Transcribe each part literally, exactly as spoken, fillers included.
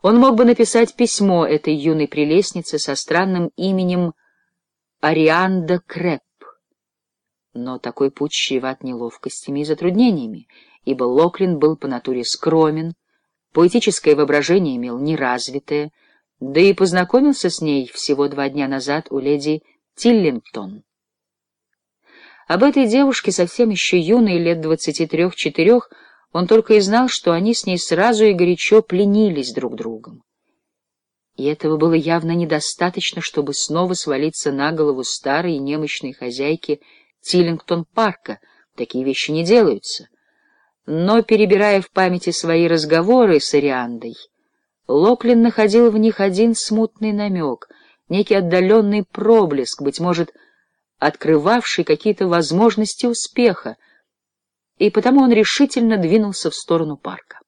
Он мог бы написать письмо этой юной прелестнице со странным именем Арианда Крэп, но такой путь чреват неловкостями и затруднениями, ибо Локлин был по натуре скромен, поэтическое воображение имел неразвитое, да и познакомился с ней всего два дня назад у леди Тиллингтон. Об этой девушке, совсем еще юной, лет двадцати трех-четырех, он только и знал, что они с ней сразу и горячо пленились друг другом. И этого было явно недостаточно, чтобы снова свалиться на голову старой и немощной хозяйки Тиллингтон-парка. Такие вещи не делаются. Но, перебирая в памяти свои разговоры с Ариандой, Локлин находил в них один смутный намек, некий отдаленный проблеск, быть может, открывавший какие-то возможности успеха, и потому он решительно двинулся в сторону парка.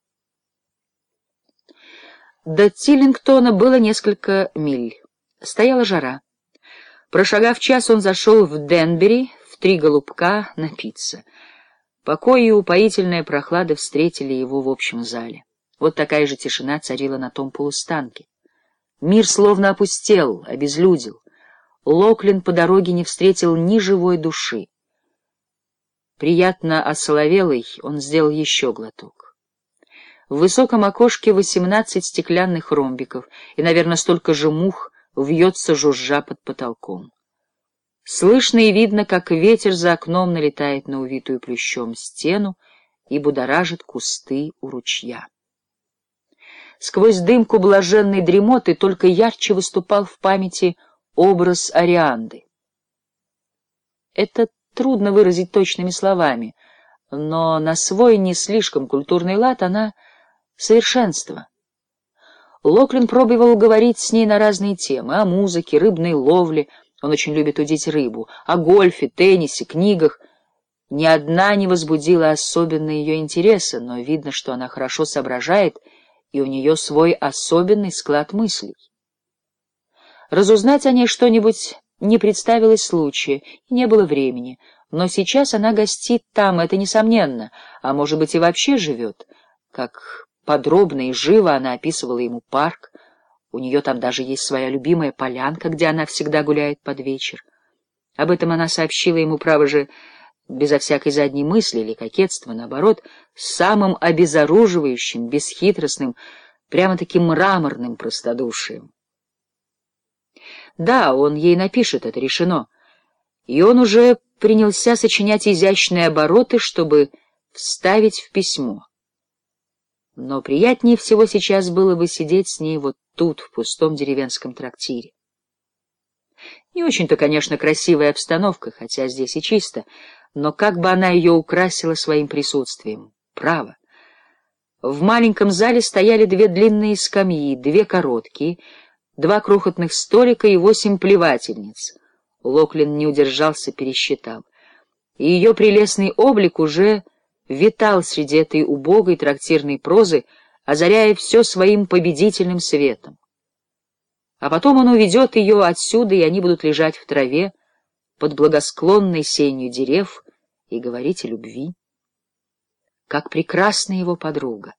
До Тиллингтона было несколько миль. Стояла жара. Прошагав час, он зашел в Денбери в три голубка напиться. Покой и упоительная прохлада встретили его в общем зале. Вот такая же тишина царила на том полустанке. Мир словно опустел, обезлюдил. Локлин по дороге не встретил ни живой души. Приятно осоловелый, он сделал еще глоток. В высоком окошке восемнадцать стеклянных ромбиков, и, наверное, столько же мух вьется жужжа под потолком. Слышно и видно, как ветер за окном налетает на увитую плющом стену и будоражит кусты у ручья. Сквозь дымку блаженной дремоты только ярче выступал в памяти образ Арианды. Это трудно выразить точными словами, но на свой не слишком культурный лад она — совершенство. Локлин пробовал говорить с ней на разные темы — о музыке, рыбной ловле, он очень любит удить рыбу, о гольфе, теннисе, книгах. Ни одна не возбудила особенно ее интереса, но видно, что она хорошо соображает, и у нее свой особенный склад мыслей. Разузнать о ней что-нибудь не представилось случая, и не было времени, но сейчас она гостит там, это несомненно, а может быть и вообще живет. Как подробно и живо она описывала ему парк, у нее там даже есть своя любимая полянка, где она всегда гуляет под вечер. Об этом она сообщила ему, право же, безо всякой задней мысли или кокетства, наоборот, самым обезоруживающим, бесхитростным, прямо-таки мраморным простодушием. Да, он ей напишет, это решено, и он уже принялся сочинять изящные обороты, чтобы вставить в письмо. Но приятнее всего сейчас было бы сидеть с ней вот тут, в пустом деревенском трактире. Не очень-то, конечно, красивая обстановка, хотя здесь и чисто, но как бы она ее украсила своим присутствием? Право. В маленьком зале стояли две длинные скамьи, две короткие, два крохотных столика и восемь плевательниц. Локлин не удержался, пересчитал. И ее прелестный облик уже витал среди этой убогой трактирной прозы, озаряя все своим победительным светом. А потом он уведет ее отсюда, и они будут лежать в траве под благосклонной сенью дерев и говорить о любви. Как прекрасна его подруга!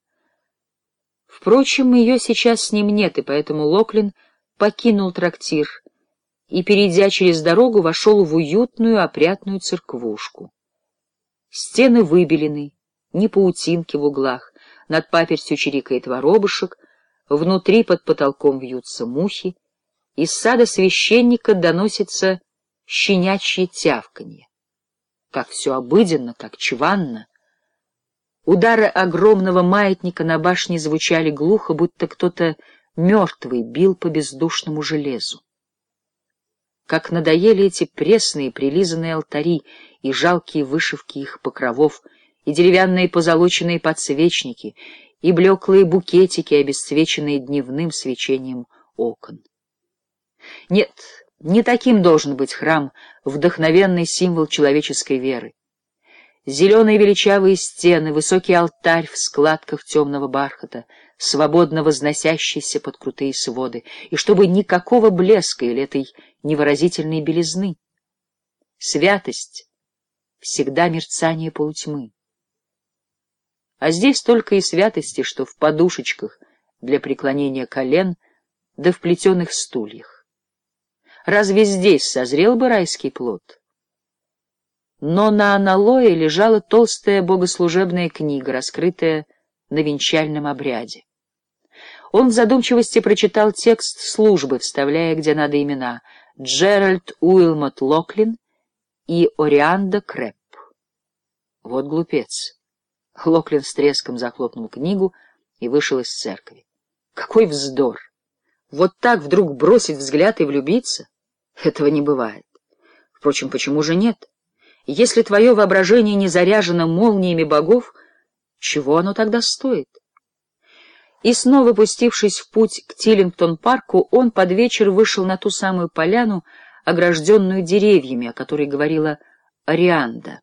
Впрочем, ее сейчас с ним нет, и поэтому Локлин покинул трактир и, перейдя через дорогу, вошел в уютную опрятную церквушку. Стены выбелены, ни паутинки в углах, над папертью чирикает воробушек, внутри под потолком вьются мухи, из сада священника доносится щенячье тявканье. Как все обыденно, как чванно. Удары огромного маятника на башне звучали глухо, будто кто-то мертвый бил по бездушному железу. Как надоели эти пресные прилизанные алтари и жалкие вышивки их покровов, и деревянные позолоченные подсвечники, и блеклые букетики, обесцвеченные дневным свечением окон. Нет, не таким должен быть храм, вдохновенный символ человеческой веры. Зеленые величавые стены, высокий алтарь в складках темного бархата, свободно возносящийся под крутые своды, и чтобы никакого блеска или этой невыразительной белизны. Святость — всегда мерцание полутьмы. А здесь только и святости, что в подушечках для преклонения колен, да в плетеных стульях. Разве здесь созрел бы райский плод? Но на аналое лежала толстая богослужебная книга, раскрытая на венчальном обряде. Он в задумчивости прочитал текст службы, вставляя где надо имена: Джеральд Уилмот Локлин и Орианда Крэбб. Вот глупец. Локлин с треском захлопнул книгу и вышел из церкви. Какой вздор! Вот так вдруг бросить взгляд и влюбиться? Этого не бывает. Впрочем, почему же нет? Если твое воображение не заряжено молниями богов, чего оно тогда стоит? И снова, пустившись в путь к Тиллингтон-парку, он под вечер вышел на ту самую поляну, огражденную деревьями, о которой говорила Орианда.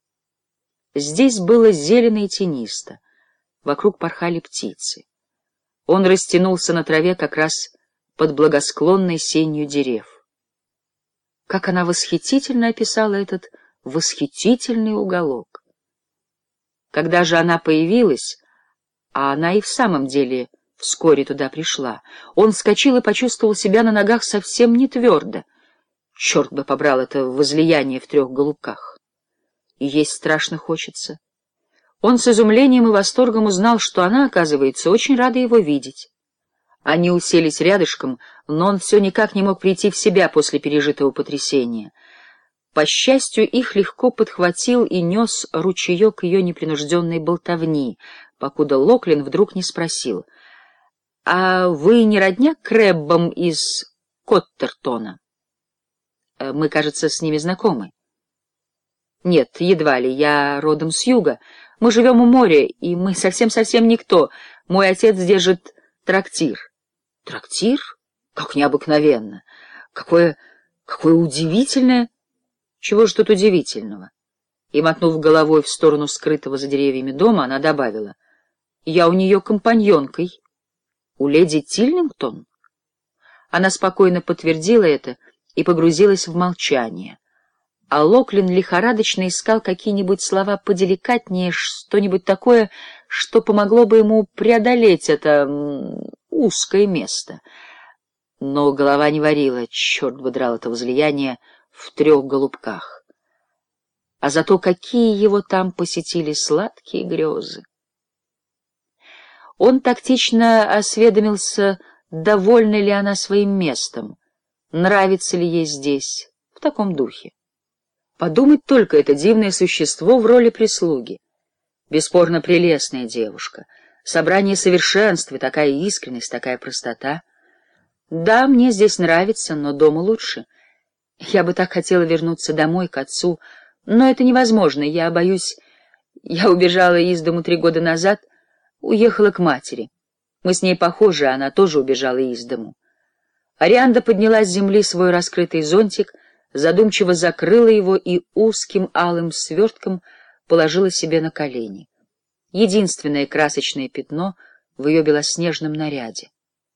Здесь было зелено и тенисто, вокруг порхали птицы. Он растянулся на траве как раз под благосклонной сенью дерев. Как она восхитительно описала этот восхитительный уголок! Когда же она появилась, а она и в самом деле вскоре туда пришла, он вскочил и почувствовал себя на ногах совсем не твердо. Черт бы побрал это возлияние в трех голубках. И есть страшно хочется. Он с изумлением и восторгом узнал, что она, оказывается, очень рада его видеть. Они уселись рядышком, но он все никак не мог прийти в себя после пережитого потрясения. По счастью, их легко подхватил и нес ручеек ее непринужденной болтовни, покуда Локлин вдруг не спросил: — А вы не родня Крэббам из Коттертона? — Мы, кажется, с ними знакомы. — Нет, едва ли, я родом с юга. Мы живем у моря, и мы совсем-совсем никто. Мой отец держит трактир. — Трактир? Как необыкновенно! Какое, какое удивительное... Чего же тут удивительного? И, мотнув головой в сторону скрытого за деревьями дома, она добавила: — Я у нее компаньонкой. — У леди Тиллингтон? Она спокойно подтвердила это и погрузилась в молчание. А Локлин лихорадочно искал какие-нибудь слова поделикатнее, что-нибудь такое, что помогло бы ему преодолеть это м, узкое место. Но голова не варила, черт бы драл это возлияние в трех голубках. А зато какие его там посетили сладкие грезы! Он тактично осведомился, довольна ли она своим местом, нравится ли ей здесь, в таком духе. Подумать только, это дивное существо в роли прислуги. Бесспорно прелестная девушка, собрание совершенства, такая искренность, такая простота. Да, мне здесь нравится, но дома лучше. Я бы так хотела вернуться домой, к отцу, но это невозможно, я боюсь... Я убежала из дому три года назад, уехала к матери. Мы с ней похожи, она тоже убежала из дому. Орианда подняла с земли свой раскрытый зонтик, задумчиво закрыла его и узким алым свертком положила себе на колени. Единственное красочное пятно в ее белоснежном наряде.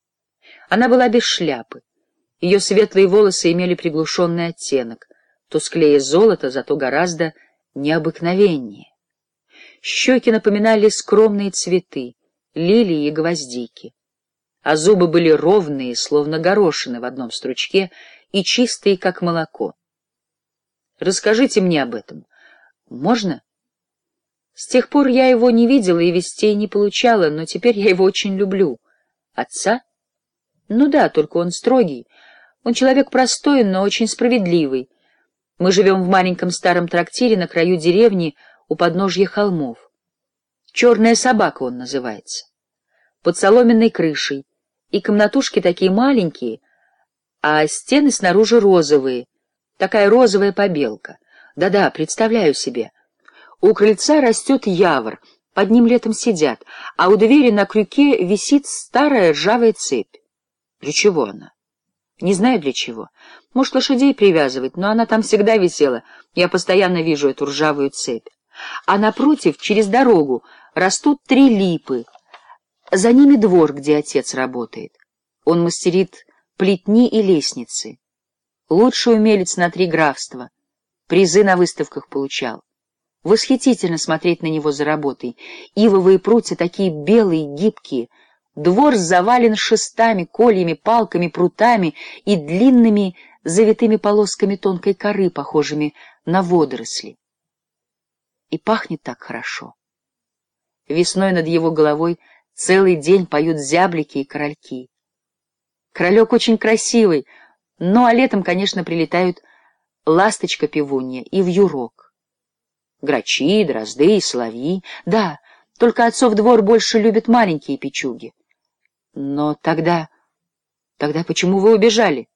Она была без шляпы. Ее светлые волосы имели приглушенный оттенок, тусклее золота, зато гораздо необыкновеннее. Щеки напоминали скромные цветы, лилии и гвоздики, а зубы были ровные, словно горошины в одном стручке, и чистые, как молоко. Расскажите мне об этом. Можно? С тех пор я его не видела и вестей не получала, но теперь я его очень люблю. Отца? Ну да, только он строгий. Он человек простой, но очень справедливый. Мы живем в маленьком старом трактире на краю деревни у подножья холмов. «Черная собака» он называется. Под соломенной крышей, и комнатушки такие маленькие, а стены снаружи розовые, такая розовая побелка. Да-да, представляю себе. У крыльца растет явор, под ним летом сидят, а у двери на крюке висит старая ржавая цепь. Для чего она? Не знаю для чего. Может, лошадей привязывать, но она там всегда висела. Я постоянно вижу эту ржавую цепь. А напротив, через дорогу, растут три липы. За ними двор, где отец работает. Он мастерит плетни и лестницы. Лучший умелец на три графства. Призы на выставках получал. Восхитительно смотреть на него за работой. Ивовые прутья такие белые, гибкие. Двор завален шестами, кольями, палками, прутами и длинными завитыми полосками тонкой коры, похожими на водоросли. И пахнет так хорошо. Весной над его головой целый день поют зяблики и корольки. Королек очень красивый, ну а летом, конечно, прилетают ласточка-певунья и вьюрок. Грачи, дрозды и соловьи. Да, только отцов двор больше любят маленькие печуги. Но тогда... Тогда почему вы убежали?